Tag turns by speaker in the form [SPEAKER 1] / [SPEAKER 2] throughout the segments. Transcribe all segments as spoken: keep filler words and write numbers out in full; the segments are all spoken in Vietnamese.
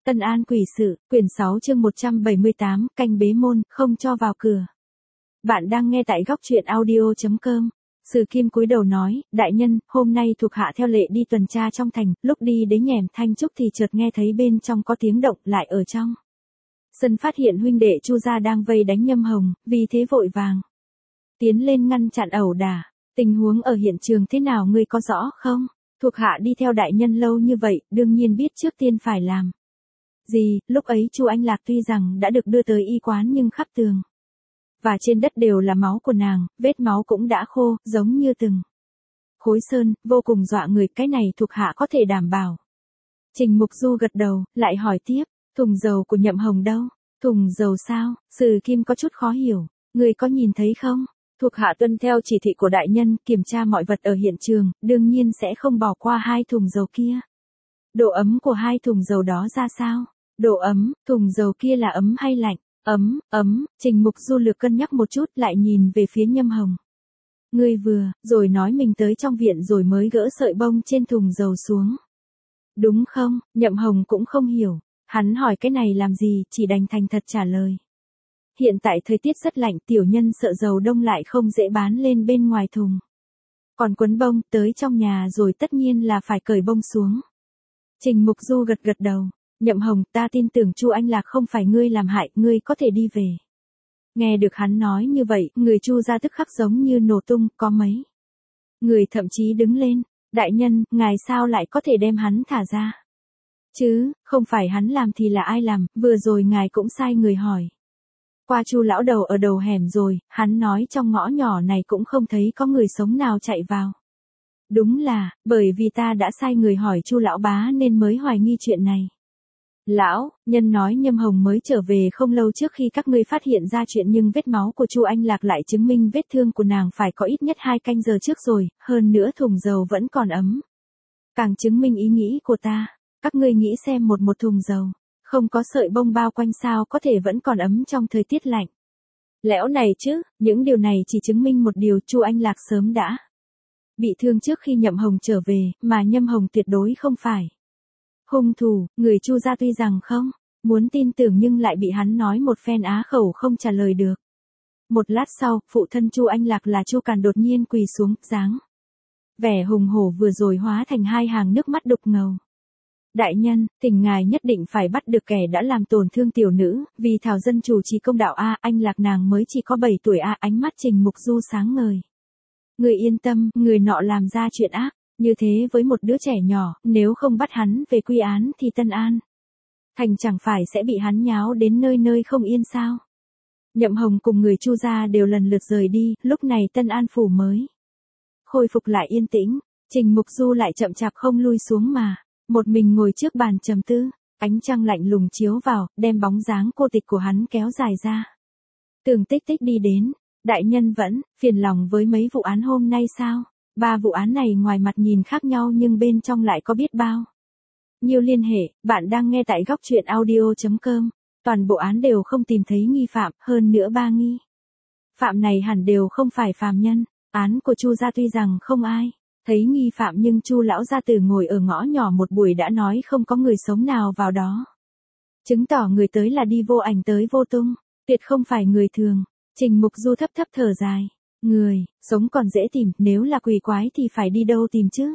[SPEAKER 1] Tân An quỷ sự, quyển sáu chương một trăm bảy mươi tám, canh bế môn, không cho vào cửa. Bạn đang nghe tại góc truyện audio chấm com. Sử Kim cúi đầu nói, đại nhân, hôm nay thuộc hạ theo lệ đi tuần tra trong thành, lúc đi đến nhèm Thanh Trúc thì chợt nghe thấy bên trong có tiếng động, lại ở trong sân phát hiện huynh đệ Chu gia đang vây đánh Nhâm Hồng, vì thế vội vàng tiến lên ngăn chặn ẩu đả. Tình huống ở hiện trường thế nào ngươi có rõ không? Thuộc hạ đi theo đại nhân lâu như vậy, đương nhiên biết trước tiên phải làm gì. Lúc ấy Chu Anh Lạc tuy rằng đã được đưa tới y quán nhưng khắp tường và trên đất đều là máu của nàng, vết máu cũng đã khô, giống như từng khối sơn, vô cùng dọa người, cái này thuộc hạ có thể đảm bảo. Trình Mục Du gật đầu, lại hỏi tiếp, thùng dầu của Nhậm Hồng đâu? Thùng dầu sao? Sử Kim có chút khó hiểu, người có nhìn thấy không? Thuộc hạ tuân theo chỉ thị của đại nhân, kiểm tra mọi vật ở hiện trường, đương nhiên sẽ không bỏ qua hai thùng dầu kia. Độ ấm của hai thùng dầu đó ra sao? Độ ấm, thùng dầu kia là ấm hay lạnh? Ấm, ấm, Trình Mục Du lược cân nhắc một chút, lại nhìn về phía Nhâm Hồng. Ngươi vừa, rồi nói mình tới trong viện rồi mới gỡ sợi bông trên thùng dầu xuống. Đúng không? Nhậm Hồng cũng không hiểu, hắn hỏi cái này làm gì, chỉ đành thành thật trả lời. Hiện tại thời tiết rất lạnh, tiểu nhân sợ dầu đông lại không dễ bán lên bên ngoài thùng. Còn quấn bông, tới trong nhà rồi tất nhiên là phải cởi bông xuống. Trình Mục Du gật gật đầu. Nhậm Hồng, ta tin tưởng Chu Anh Lạc không phải ngươi làm hại, ngươi có thể đi về. Nghe được hắn nói như vậy, người Chu gia tức khắc giống như nổ tung, có mấy người thậm chí đứng lên. Đại nhân, ngài sao lại có thể đem hắn thả ra? Chứ, không phải hắn làm thì là ai làm, vừa rồi ngài cũng sai người hỏi qua Chu lão đầu ở đầu hẻm rồi, hắn nói trong ngõ nhỏ này cũng không thấy có người sống nào chạy vào. Đúng là, bởi vì ta đã sai người hỏi Chu lão bá nên mới hoài nghi chuyện này. Lão, nhân nói Nhâm Hồng mới trở về không lâu trước khi các ngươi phát hiện ra chuyện, nhưng vết máu của Chu Anh Lạc lại chứng minh vết thương của nàng phải có ít nhất hai canh giờ trước rồi, hơn nữa thùng dầu vẫn còn ấm. Càng chứng minh ý nghĩ của ta, các ngươi nghĩ xem, một một thùng dầu, không có sợi bông bao quanh sao có thể vẫn còn ấm trong thời tiết lạnh. Lẽo này chứ, những điều này chỉ chứng minh một điều, Chu Anh Lạc sớm đã bị thương trước khi Nhậm Hồng trở về, mà Nhâm Hồng tuyệt đối không phải hung thủ. Người Chu gia tuy rằng không muốn tin tưởng nhưng lại bị hắn nói một phen á khẩu không trả lời được. Một lát sau, phụ thân Chu Anh Lạc là Chu Càn đột nhiên quỳ xuống, dáng vẻ hùng hổ vừa rồi hóa thành hai hàng nước mắt đục ngầu. Đại nhân, thỉnh ngài nhất định phải bắt được kẻ đã làm tổn thương tiểu nữ, vì thảo dân chủ trì công đạo a. Anh Lạc nàng mới chỉ có bảy tuổi a. Ánh mắt Trình Mục Du sáng ngời. Người yên tâm, người nọ làm ra chuyện ác như thế với một đứa trẻ nhỏ, nếu không bắt hắn về quy án thì Tân An thành chẳng phải sẽ bị hắn nháo đến nơi nơi không yên sao? Nhậm Hồng cùng người Chu gia đều lần lượt rời đi, lúc này Tân An phủ mới khôi phục lại yên tĩnh. Trình Mục Du lại chậm chạp không lui xuống mà một mình ngồi trước bàn trầm tư, ánh trăng lạnh lùng chiếu vào, đem bóng dáng cô tịch của hắn kéo dài ra. Tường Tích Tích đi đến, đại nhân vẫn phiền lòng với mấy vụ án hôm nay sao? Ba vụ án này ngoài mặt nhìn khác nhau nhưng bên trong lại có biết bao nhiều liên hệ. Bạn đang nghe tại góc truyện audio chấm com. Toàn bộ án đều không tìm thấy nghi phạm, hơn nữa ba nghi phạm này hẳn đều không phải phàm nhân. Án của Chu gia tuy rằng không ai thấy nghi phạm nhưng Chu lão gia tử ngồi ở ngõ nhỏ một buổi đã nói không có người sống nào vào đó, chứng tỏ người tới là đi vô ảnh tới vô tung, tuyệt không phải người thường. Trình Mục Du thấp thấp thở dài. Người sống còn dễ tìm, nếu là quỷ quái thì phải đi đâu tìm chứ?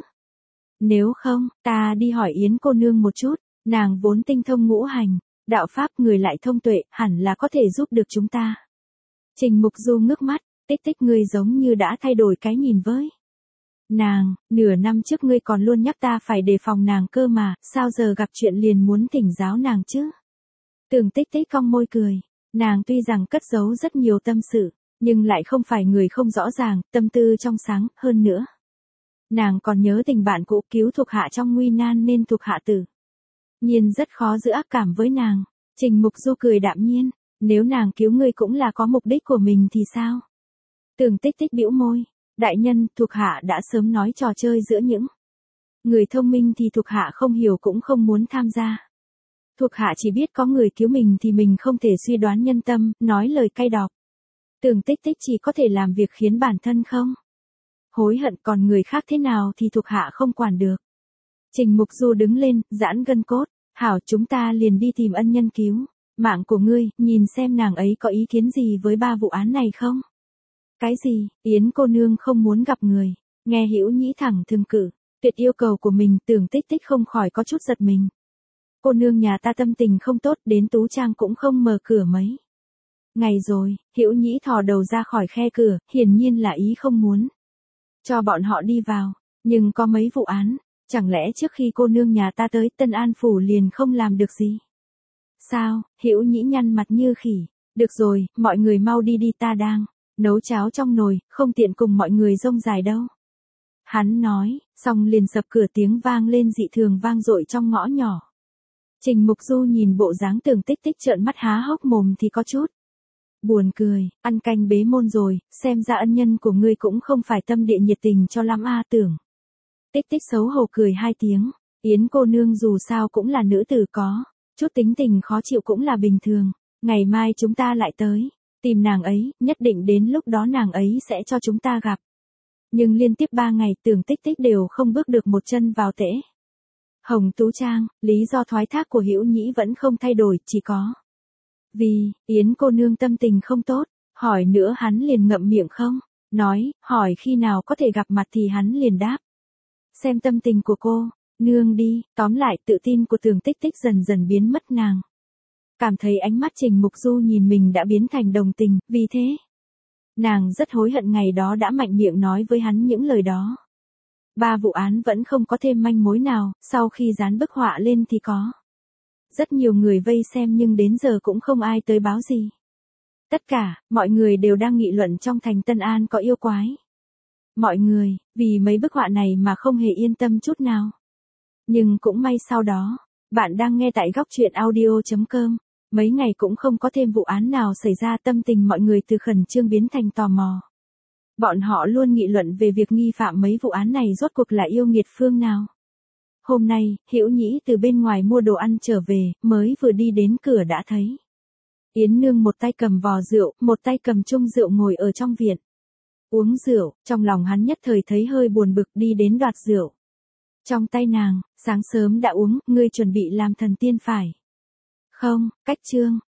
[SPEAKER 1] Nếu không, ta đi hỏi Yến cô nương một chút, nàng vốn tinh thông ngũ hành đạo pháp, người lại thông tuệ, hẳn là có thể giúp được chúng ta. Trình Mục Du ngước mắt, Tích Tích, ngươi giống như đã thay đổi cái nhìn với nàng, nửa năm trước ngươi còn luôn nhắc ta phải đề phòng nàng cơ mà, sao giờ gặp chuyện liền muốn thỉnh giáo nàng chứ? Tường Tích Tích cong môi cười, nàng tuy rằng cất giấu rất nhiều tâm sự, nhưng lại không phải người không rõ ràng, tâm tư trong sáng, hơn nữa nàng còn nhớ tình bạn cũ, cứu thuộc hạ trong nguy nan nên thuộc hạ tự nhiên rất khó giữ ác cảm với nàng. Trình Mục Du cười đạm nhiên, nếu nàng cứu ngươi cũng là có mục đích của mình thì sao? Tường Tích Tích bĩu môi, đại nhân, thuộc hạ đã sớm nói trò chơi giữa những người thông minh thì thuộc hạ không hiểu cũng không muốn tham gia. Thuộc hạ chỉ biết có người cứu mình thì mình không thể suy đoán nhân tâm, nói lời cay độc. Tường Tích Tích chỉ có thể làm việc khiến bản thân không hối hận, còn người khác thế nào thì thuộc hạ không quản được. Trình Mục Du đứng lên, giãn gân cốt, Hảo, chúng ta liền đi tìm ân nhân cứu mạng của ngươi, nhìn xem nàng ấy có ý kiến gì với ba vụ án này không? Cái gì? Yến cô nương không muốn gặp người. Nghe Hữu Nhĩ thẳng thừng cự tuyệt yêu cầu của mình, Tưởng Tích Tích không khỏi có chút giật mình. Cô nương nhà ta tâm tình không tốt, đến Tú Trang cũng không mở cửa mấy ngày rồi. Hữu Nhĩ thò đầu ra khỏi khe cửa, hiển nhiên là ý không muốn cho bọn họ đi vào. Nhưng có mấy vụ án, chẳng lẽ trước khi cô nương nhà ta tới Tân An Phủ liền không làm được gì? Sao? Hữu Nhĩ nhăn mặt như khỉ. Được rồi, mọi người mau đi đi, ta đang nấu cháo trong nồi, không tiện cùng mọi người rông dài đâu. Hắn nói, xong liền sập cửa, tiếng vang lên dị thường vang dội trong ngõ nhỏ. Trình Mục Du nhìn bộ dáng Tưởng Tích Tích trợn mắt há hốc mồm thì có chút buồn cười. Ăn canh bế môn rồi, xem ra ân nhân của ngươi cũng không phải tâm địa nhiệt tình cho lắm a. Tưởng Tích Tích xấu hổ cười hai tiếng. Yến cô nương dù sao cũng là nữ tử, có chút tính tình khó chịu cũng là bình thường. Ngày mai chúng ta lại tới tìm nàng ấy, nhất định đến lúc đó nàng ấy sẽ cho chúng ta gặp. Nhưng liên tiếp ba ngày Tưởng Tích Tích đều không bước được một chân vào tễ Hồng Tú Trang. Lý do thoái thác của Hữu Nhĩ vẫn không thay đổi, chỉ có vì Yến cô nương tâm tình không tốt. Hỏi nữa hắn liền ngậm miệng không nói, hỏi khi nào có thể gặp mặt thì hắn liền đáp xem tâm tình của cô nương đi. Tóm lại, tự tin của Tưởng Tích Tích dần dần biến mất, nàng cảm thấy ánh mắt Trình Mục Du nhìn mình đã biến thành đồng tình, vì thế nàng rất hối hận ngày đó đã mạnh miệng nói với hắn những lời đó. Ba vụ án vẫn không có thêm manh mối nào, sau khi dán bức họa lên thì có rất nhiều người vây xem nhưng đến giờ cũng không ai tới báo gì. Tất cả, mọi người đều đang nghị luận trong thành Tân An có yêu quái. Mọi người, vì mấy bức họa này mà không hề yên tâm chút nào. Nhưng cũng may sau đó, bạn đang nghe tại góc truyện audio chấm com. Mấy ngày cũng không có thêm vụ án nào xảy ra, tâm tình mọi người từ khẩn trương biến thành tò mò. Bọn họ luôn nghị luận về việc nghi phạm mấy vụ án này rốt cuộc là yêu nghiệt phương nào. Hôm nay, Hữu Nhĩ từ bên ngoài mua đồ ăn trở về, mới vừa đi đến cửa đã thấy Yến nương một tay cầm vò rượu, một tay cầm chung rượu ngồi ở trong viện uống rượu. Trong lòng hắn nhất thời thấy hơi buồn bực, đi đến đoạt rượu trong tay nàng. Sáng sớm đã uống, ngươi chuẩn bị làm thần tiên phải không? Cách chương